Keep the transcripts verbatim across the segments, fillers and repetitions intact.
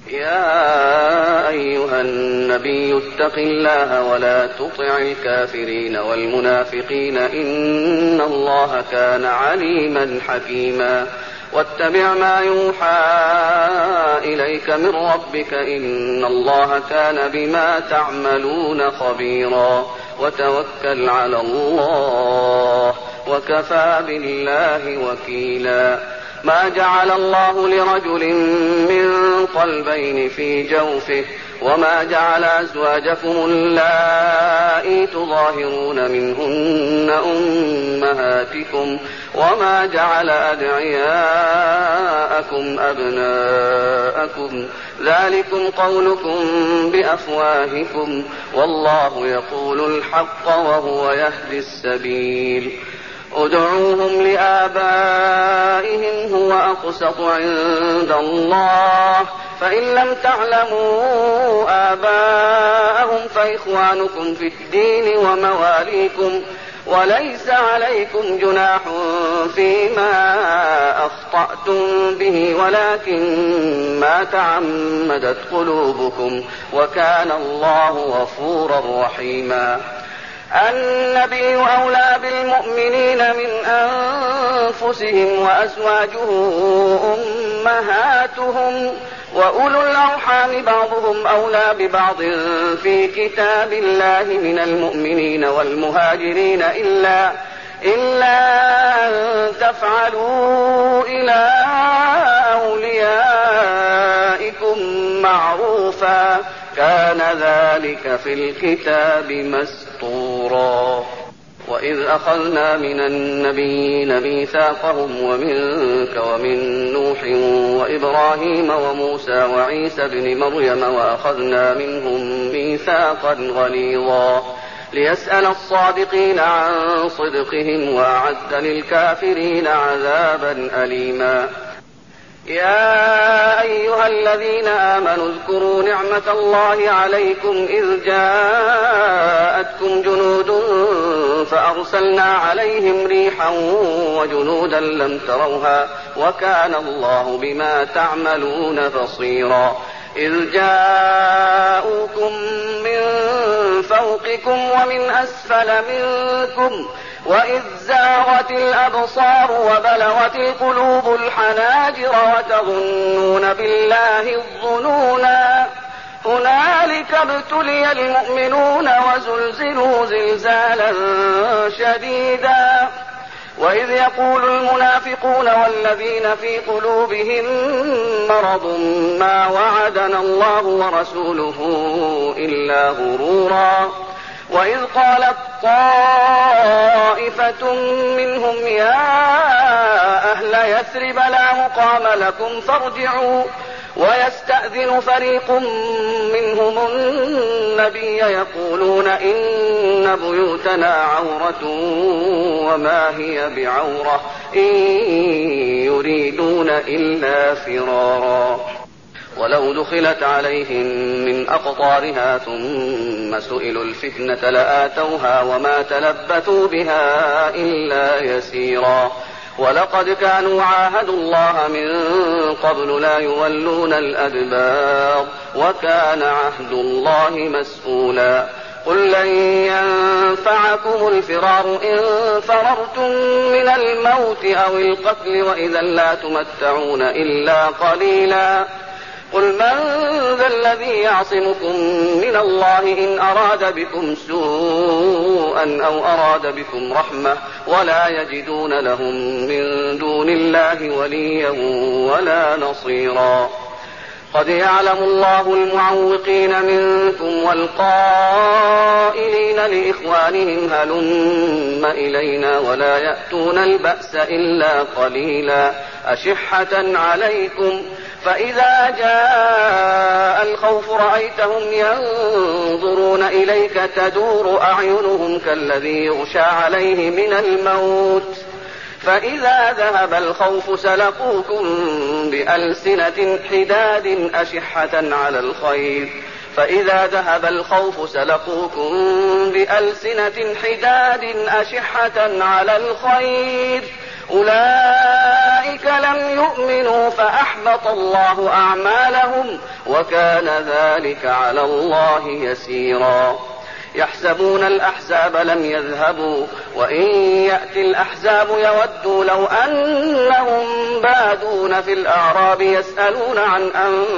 يا أيها النبي اتق الله ولا تطع الكافرين والمنافقين إن الله كان عليما حكيما واتبع ما يوحى إليك من ربك إن الله كان بما تعملون خبيرا وتوكل على الله وكفى بالله وكيلا ما جعل الله لرجل من قلبين في جوفه وما جعل أزواجكم اللائي تظاهرون منهن أمهاتكم وما جعل أدعياءكم أبناءكم ذلكم قولكم بأفواهكم والله يقول الحق وهو يهدي السبيل ادعوهم لآبائهم هو أقسط عند الله فإن لم تعلموا آباءهم فإخوانكم في الدين ومواليكم وليس عليكم جناح فيما أخطأتم به ولكن ما تعمدت قلوبكم وكان الله غفورا رحيما النبي أولى بالمؤمنين من أنفسهم وأزواجه أمهاتهم وأولو الأرحام بعضهم أولى ببعض في كتاب الله من المؤمنين والمهاجرين إلا إلا أن تفعلوا إلى أوليائكم معروفا كان ذلك في الكتاب مسطورا وإذ أخذنا من النبيين ميثاقهم ومنك ومن نوح وإبراهيم وموسى وعيسى ابن مريم وأخذنا منهم ميثاقا غليظا ليسأل الصادقين عن صدقهم وأعد للكافرين عذابا أليما يا أيها الذين آمنوا اذكروا نعمة الله عليكم إذ جاءتكم جنود فأرسلنا عليهم ريحا وجنودا لم تروها وكان الله بما تعملون بصيرا إذ جاءوكم من فوقكم ومن أسفل منكم وإذ زاغت الأبصار وبلغت القلوب الحناجر وتظنون بالله الظنونا هنالك ابتلي المؤمنون وزلزلوا زلزالا شديدا وإذ يقول المنافقون والذين في قلوبهم مرض ما وعدنا الله ورسوله إلا غرورا وإذ قالت طائفة منهم يا أهل يثرب لا مقام لكم فارجعوا ويستأذن فريق منهم النبي يقولون إن بيوتنا عورة وما هي بعورة إن يريدون إلا فرارا ولو دخلت عليهم من أقطارها ثم سئلوا الفتنة لآتوها وما تلبثوا بها إلا يسيرا ولقد كانوا عاهدوا الله من قبل لا يولون الأدبار وكان عهد الله مسؤولا قل لن ينفعكم الفرار إن فررتم من الموت أو القتل وإذا لا تمتعون إلا قليلا قل من ذا الذي يعصمكم من الله إن أراد بكم سوءا أو أراد بكم رحمة ولا يجدون لهم من دون الله وليا ولا نصيرا قد يعلم الله المعوقين منكم والقائلين لإخوانهم هلم إلينا ولا يأتون البأس إلا قليلا أشحة عليكم فإذا جاء الخوف رأيتهم ينظرون إليك تدور أعينهم كالذي يغشى عليه من الموت فإذا ذهب الخوف سلقوكم بألسنة حداد أشحة على الخير فإذا ذهب الخوف سلقوكم بألسنة حداد أشحة على الخير أولئك لم يؤمنوا فأحبط الله أعمالهم وكان ذلك على الله يسيرا. يحسبون الأحزاب لم يذهبوا وإن يأتي الأحزاب يودوا لو أنهم بادون في الأعراب يسألون عن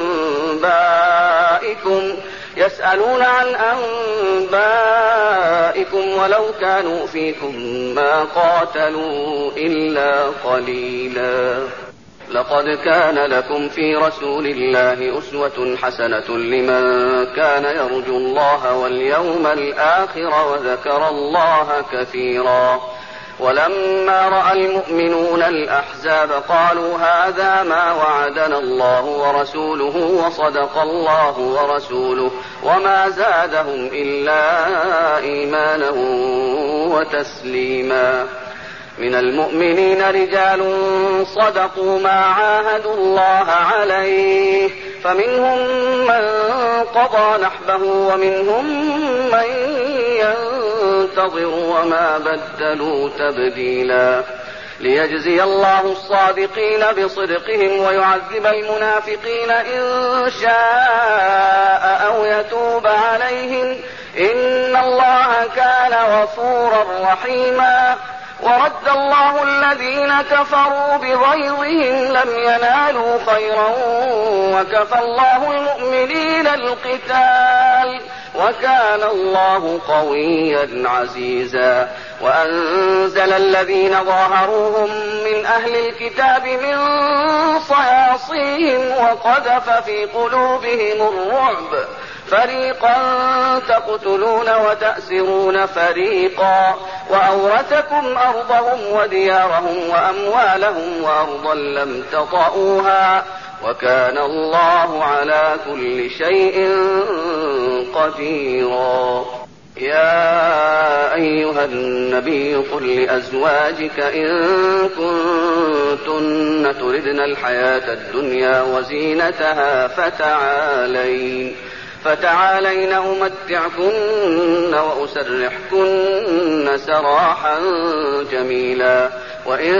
أنبائكم يسألون عن أنبائكم ولو كانوا فيكم ما قاتلوا إلا قليلا. لقد كان لكم في رسول الله أسوة حسنة لمن كان يرجو الله واليوم الآخر وذكر الله كثيرا. ولما رأى المؤمنون الأحزاب قالوا هذا ما وعدنا الله ورسوله وصدق الله ورسوله وما زادهم إلا إيمانا وتسليما. من المؤمنين رجال صدقوا ما عاهدوا الله عليه فمنهم من قضى نحبه ومنهم من ينتظر وما بدلوا تبديلا. ليجزي الله الصادقين بصدقهم ويعذب المنافقين إن شاء أو يتوب عليهم إن الله كان غفورا رحيما. ورد الله الذين كفروا بغيظهم لم ينالوا خيرا وكفى الله المؤمنين القتال وكان الله قويا عزيزا. وأنزل الذين ظاهروهم من أهل الكتاب من صياصيهم وقذف في قلوبهم الرعب فريقا تقتلون وتأسرون فريقا وأورثكم أرضهم وديارهم وأموالهم وأرضا لم تطئوها وكان الله على كل شيء قديرا. يا أيها النبي قل لأزواجك إن كنتن تردن الحياة الدنيا وزينتها فتعالين فتعالين أمتعكن وأسرحكن سراحا جميلا. وإن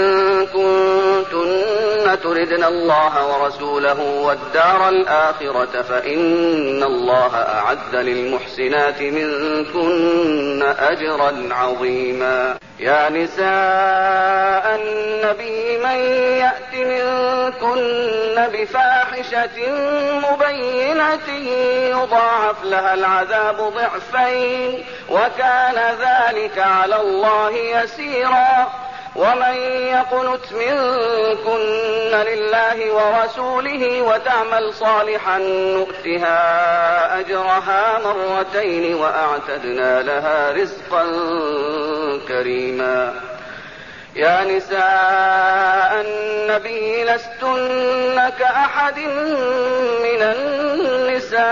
كنتن تردن الله ورسوله والدار الآخرة فإن الله أعد للمحسنات منكن أجرا عظيما. يا نساء النبي من يأت منكن بفاحشة مبينة يضاعف لها العذاب ضعفين وكان ذلك على الله يسيرا. ومن يقنت منكن لله ورسوله وتعمل صالحا نؤتها أجرها مرتين وأعتدنا لها رزقا كريما. يا نساء النبي لستن كأحد من النساء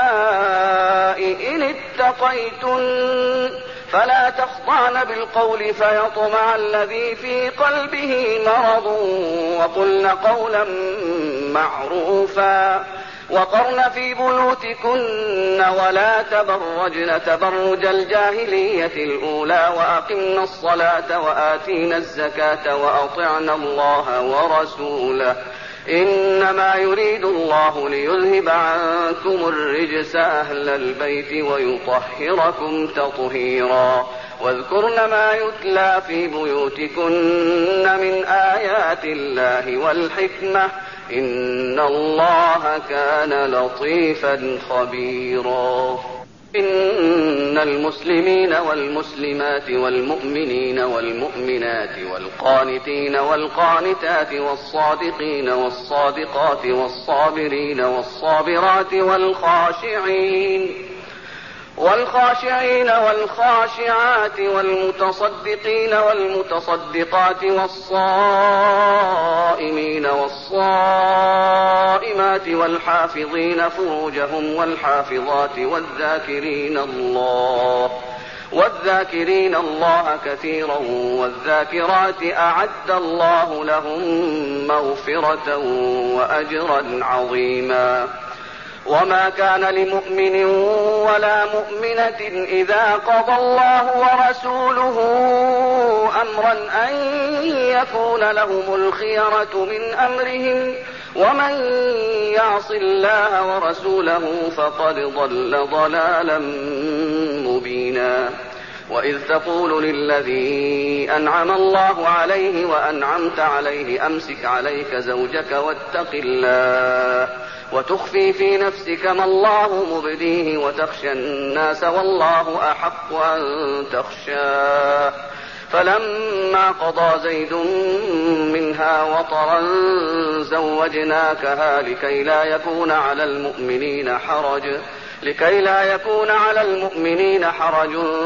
إن اتقيتن فلا تخضعن بالقول فيطمع الذي في قلبه مرض وقلن قولا معروفا. وقرن في بيوتكن ولا تبرجن تبرج الجاهلية الأولى وأقمن الصلاة وآتينا الزكاة وأطعنا الله ورسوله إنما يريد الله ليذهب عنكم الرجس أهل البيت ويطهركم تطهيرا. واذكرن ما يتلى في بيوتكن من آيات الله والحكمة إن الله كان لطيفا خبيرا. إن المسلمين والمسلمات والمؤمنين والمؤمنات والقانتين والقانتات والصادقين والصادقات والصابرين والصابرات والخاشعين والخاشعين والخاشعات والمتصدقين والمتصدقات والصائمين والصائمات والحافظين فروجهم والحافظات والذاكرين الله والذاكرين الله كثيرا والذاكرات أعد الله لهم مغفرة وأجرا عظيما. وما كان لمؤمن ولا مؤمنة إذا قضى الله ورسوله أمرا أن يكون لهم الخيرة من أمرهم ومن يعص الله ورسوله فقد ضل ضلالا مبينا. وإذ تقول للذي أنعم الله عليه وأنعمت عليه أمسك عليك زوجك واتق الله وتخفي في نفسك ما الله مبديه وتخشى الناس والله أحق أن تخشاه. فلما قضى زيد منها وطرا زوجناكها لكي لا يكون على المؤمنين حرج لكي لا يكون على المؤمنين حرج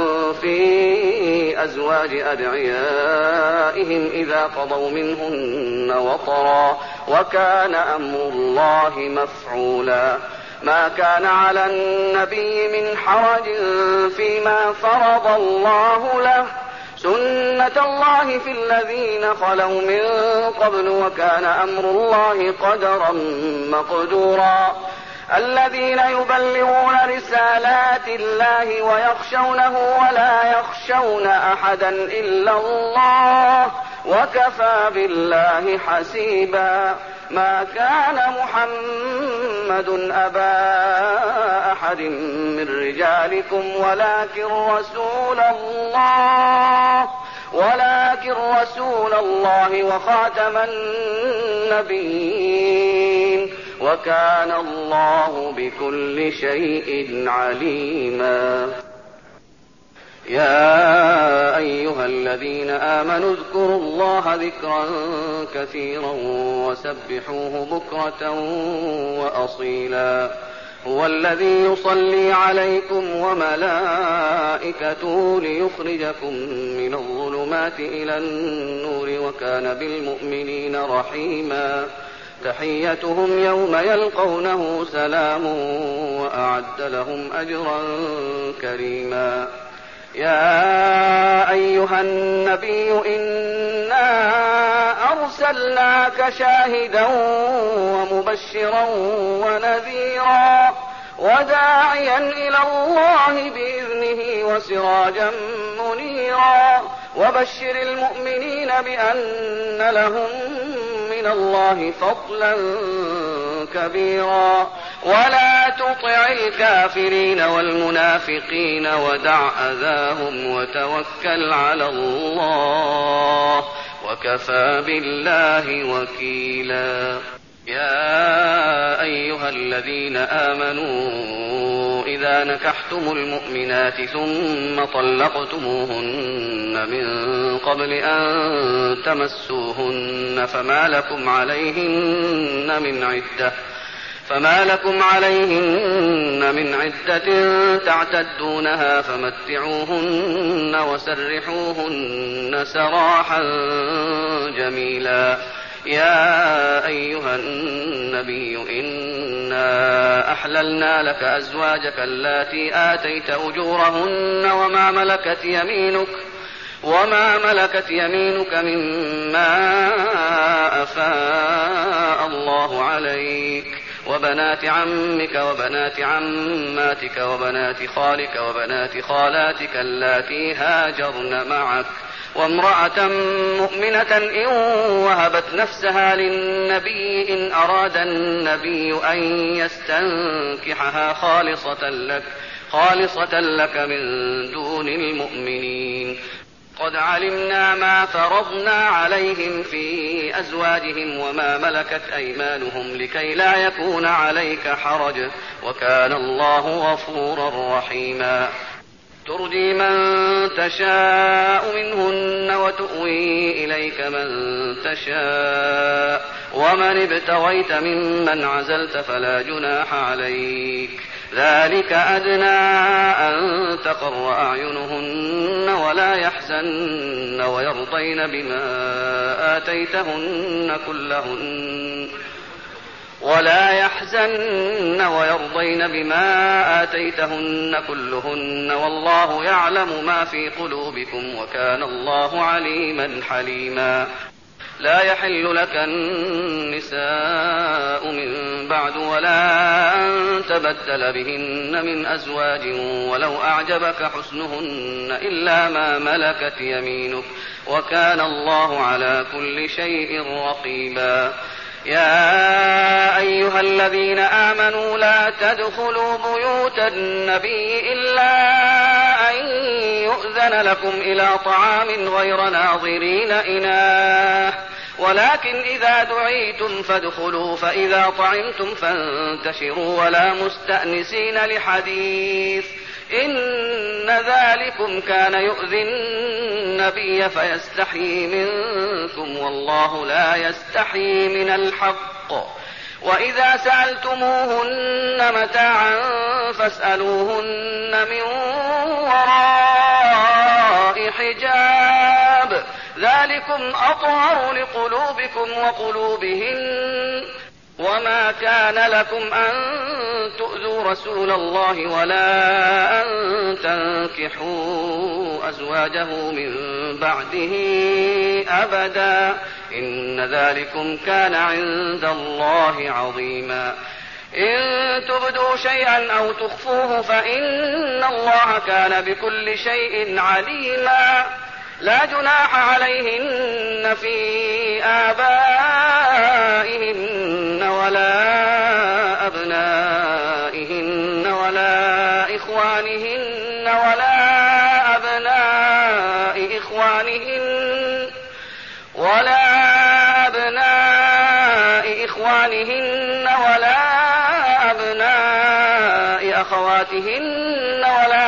في أزواج أدعيائهم إذا قضوا منهن وطرا وكان أمر الله مفعولا. ما كان على النبي من حرج فيما فرض الله له سنة الله في الذين خلوا من قبل وكان أمر الله قدرا مقدورا. الذين يبلغون رسالات الله ويخشونه ولا يخشون أحدا إلا الله وكفى بالله حسيبا. ما كان محمد أبا أحد من رجالكم ولكن رسول الله ولكن رسول الله وخاتم النبيين وكان الله بكل شيء عليما. يا أيها الذين آمنوا اذكروا الله ذكرا كثيرا وسبحوه بكرة وأصيلا. هو الذي يصلي عليكم وملائكته ليخرجكم من الظلمات إلى النور وكان بالمؤمنين رحيما. تحيتهم يوم يلقونه سلام وأعد لهم أجرا كريما. يا أيها النبي إنا أرسلناك شاهدا ومبشرا ونذيرا وداعيا إلى الله بإذنه وسراجا منيرا. وبشر المؤمنين بأن لهم من الله فضلا كبيرا. ولا تطع الكافرين والمنافقين ودع أذاهم وتوكل على الله وكفى بالله وكيلا. يا أيها الذين آمنوا إذا نكحتم المؤمنات ثم طلقتموهن من قبل أن تمسوهن فما لكم عليهن من عدة فما لكم عليهن من عدة تعتدونها فمتعوهن وسرحوهن سراحا جميلا. يا أيها النبي إنا أحللنا لك أزواجك اللاتي آتيت أجورهن وما ملكت يمينك وما ملكت يمينك مما أفاء الله عليك وبنات عمك وبنات عماتك وبنات خالك وبنات خالاتك اللاتي هاجرن معك وامرأة مؤمنة إن وهبت نفسها للنبي إن أراد النبي أن يستنكحها خالصة لك, خالصة لك من دون المؤمنين. قد علمنا ما فرضنا عليهم في أزواجهم وما ملكت أيمانهم لكي لا يكون عليك حرج وكان الله غفورا رحيما. ترجي من تشاء منهن وتؤوي إليك من تشاء ومن ابتغيت ممن عزلت فلا جناح عليك. ذلك أدنى أن تقر أعينهن ولا يحزن ويرضين بما آتيتهن كلهن ولا يحزن ويرضين بما آتيتهن كلهن والله يعلم ما في قلوبكم وكان الله عليما حليما. لا يحل لك النساء من بعد ولا أن تبدل بهن من أزواج ولو أعجبك حسنهن إلا ما ملكت يمينك وكان الله على كل شيء رقيبا. يا أيها الذين آمنوا لا تدخلوا بيوت النبي إلا أن يؤذن لكم إلى طعام غير ناظرين إناه ولكن إذا دعيتم فادخلوا فإذا طعمتم فانتشروا ولا مستأنسين لحديث إن ذلكم كان يؤذي النبي فيستحيي منكم والله لا يستحيي من الحق. وإذا سألتموهن متاعا فاسألوهن من وراء حجاب ذلكم أطهر لقلوبكم وقلوبهن. وما كان لكم أن تؤذوا رسول الله ولا أن تنكحوا أزواجه من بعده أبدا إن ذلكم كان عند الله عظيما. إن تبدوا شيئا أو تخفوه فإن الله كان بكل شيء عليما. لا جناح عليهن في آبائهن ولا أبنائهن ولا إخوانهن ولا أبناء إخوانهن ولا أبناء إخوانهن ولا أبناء أخواتهن ولا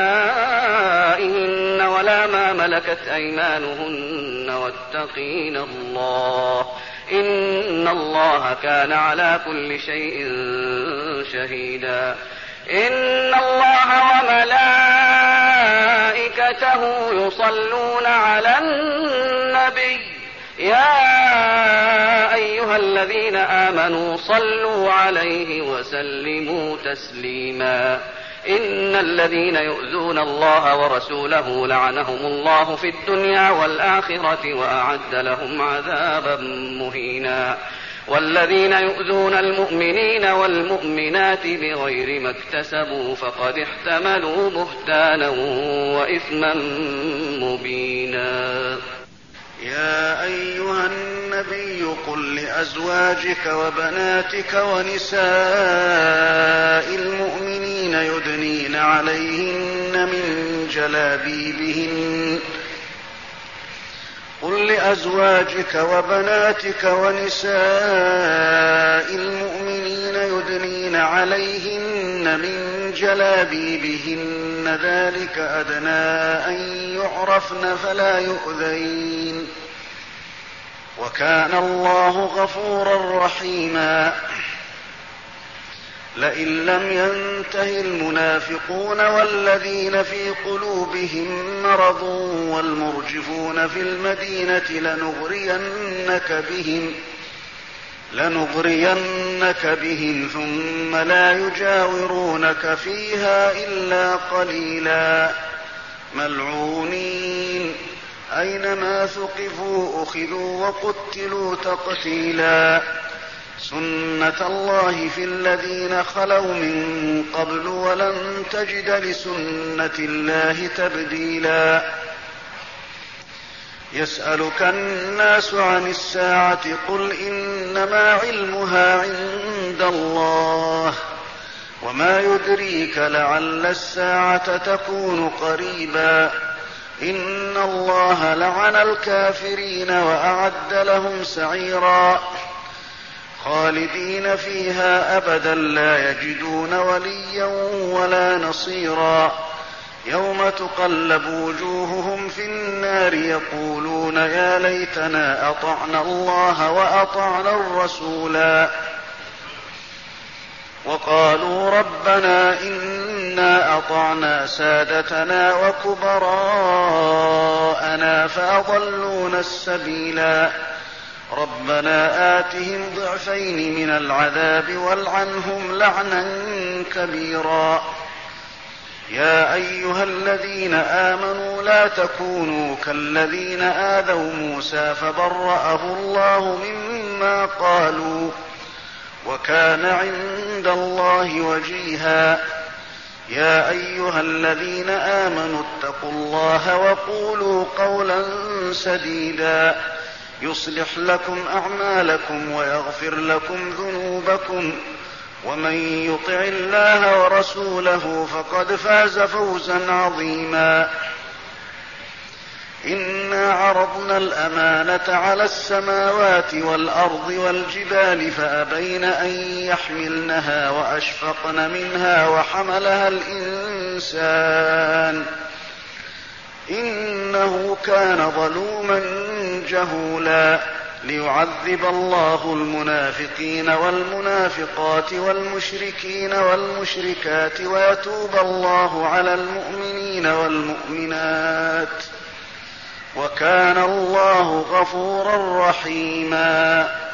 نسائهن ولا ما ملكت أيمانهن واتقين الله إن الله كان على كل شيء شهيدا. إن الله وملائكته يصلون على النبي يا أيها الذين آمنوا صلوا عليه وسلموا تسليما. إن الذين يؤذون الله ورسوله لعنهم الله في الدنيا والآخرة وأعد لهم عذابا مهينا. والذين يؤذون المؤمنين والمؤمنات بغير ما اكتسبوا فقد احتملوا بهتانا وإثما مبينا. يا أيها النبي قل لأزواجك وبناتك ونساء المؤمنين يدنين عليهن من جلابيبهن قل لأزواجك وبناتك ونساء المؤمنين يدنين عليهن من جلابيبهن ذلك أدنى أن يعرفن فلا يؤذين وكان الله غفورا رحيما. لئن لم ينته المنافقون والذين في قلوبهم مرض والمرجفون في المدينة لنغرينك بهم لنغرينك بهم ثم لا يجاورونك فيها إلا قليلا ملعونين أينما ثقفوا أخذوا وقتلوا تقتيلا. سنة الله في الذين خلوا من قبل ولن تجد لسنة الله تبديلا. يسألك الناس عن الساعة قل إنما علمها عند الله وما يدريك لعل الساعة تكون قريبا. إن الله لعن الكافرين وأعد لهم سعيرا خالدين فيها أبدا لا يجدون وليا ولا نصيرا. يوم تقلب وجوههم في النار يقولون يا ليتنا أطعنا الله وأطعنا الرسولا وقالوا ربنا إنا أطعنا سادتنا وكبراءنا فأضلونا السبيلا. ربنا آتهم ضعفين من العذاب والعنهم لعنا كبيرا. يا أيها الذين آمنوا لا تكونوا كالذين آذوا موسى فبرأه الله مما قالوا وكان عند الله وجيها. يا أيها الذين آمنوا اتقوا الله وقولوا قولا سديدا يصلح لكم أعمالكم ويغفر لكم ذنوبكم، ومن يطع الله ورسوله فقد فاز فوزا عظيما. إنا عرضنا الأمانة على السماوات والأرض والجبال فأبين أن يحملنها وأشفقن منها وحملها الإنسان إنه كان ظلوما جهولا. ليعذب الله المنافقين والمنافقات والمشركين والمشركات ويتوب الله على المؤمنين والمؤمنات، وكان الله غفورا رحيما.